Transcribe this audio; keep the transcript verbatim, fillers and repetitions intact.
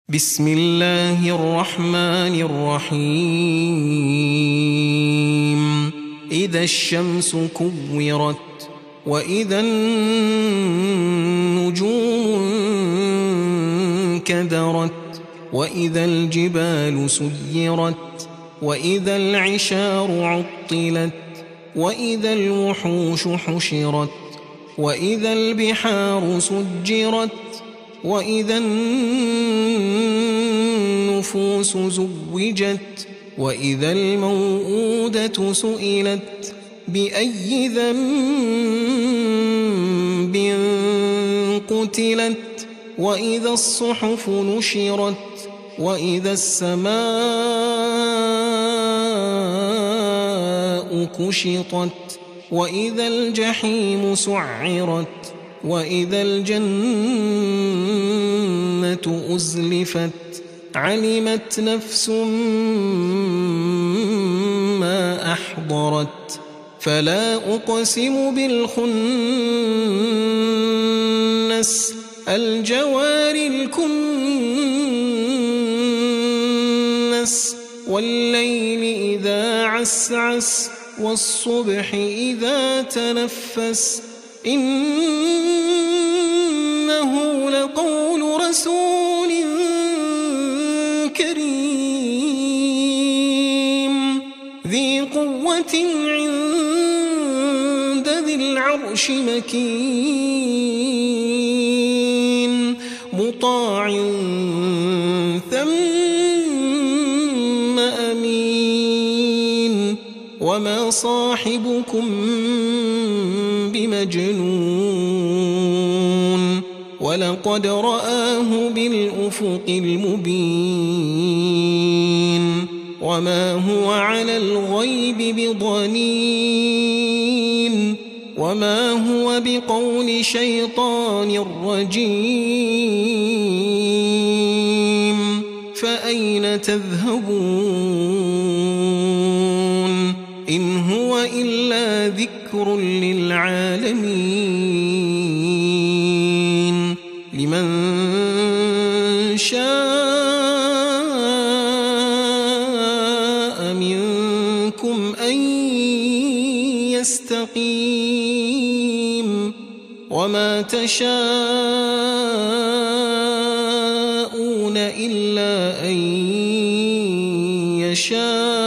بسم الله الرحمن الرحيم إذا الشمس كورت وإذا النجوم انكدرت وإذا الجبال سيرت وإذا العشار عطلت وإذا الوحوش حشرت وإذا البحار سجرت وإذا النفوس زوجت وإذا الموءودة سئلت بأي ذنب قتلت وإذا الصحف نشرت وإذا السماء كشطت وإذا الجحيم سعرت وإذا الجنة أزلفت علمت نفس ما أحضرت فلا أقسم بالخنس الجوار الكنس والليل إذا عسعس والصبح إذا تنفس إنه لقول رسول كريم ذي قوة عند ذي العرش مكين مطاع ثم أمين وما صاحبكم بمجنون ولقد رآه بالأفق المبين وما هو على الغيب بضنين وما هو بقول شيطان رجيم فأين تذهبون إن هو إلا ذكر للعالمين لمن شاء منكم أن يستقيم وما تشاءون إلا أن يشاء